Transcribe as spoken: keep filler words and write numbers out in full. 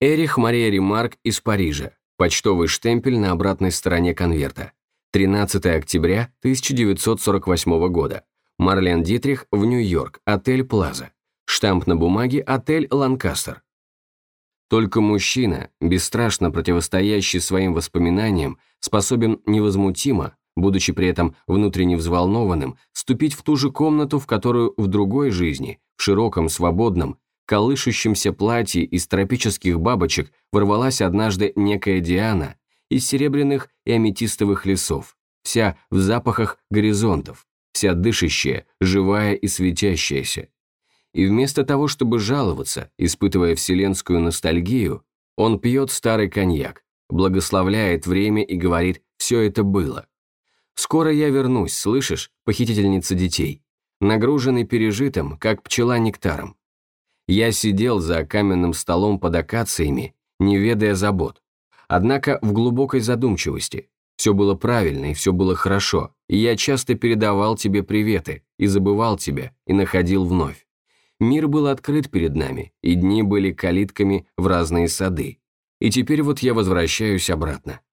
Эрих Мария Ремарк из Парижа. Почтовый штемпель на обратной стороне конверта. тринадцатое октября тысяча девятьсот сорок восьмого года. Марлен Дитрих в Нью-Йорк, отель Плаза. Штамп на бумаге, отель Ланкастер. Только мужчина, бесстрашно противостоящий своим воспоминаниям, способен невозмутимо, будучи при этом внутренне взволнованным, вступить в ту же комнату, в которую в другой жизни, в широком, свободном, колышущемся платье из тропических бабочек ворвалась однажды некая Диана из серебряных и аметистовых лесов, вся в запахах горизонтов, вся дышащая, живая и светящаяся. И вместо того, чтобы жаловаться, испытывая вселенскую ностальгию, он пьет старый коньяк, благословляет время и говорит «все это было». «Скоро я вернусь, слышишь, похитительница детей», нагруженный пережитым, как пчела нектаром. Я сидел за каменным столом под акациями, не ведая забот. Однако в глубокой задумчивости. Все было правильно и все было хорошо, и я часто передавал тебе приветы, и забывал тебя, и находил вновь. Мир был открыт перед нами, и дни были калитками в разные сады. И теперь вот я возвращаюсь обратно.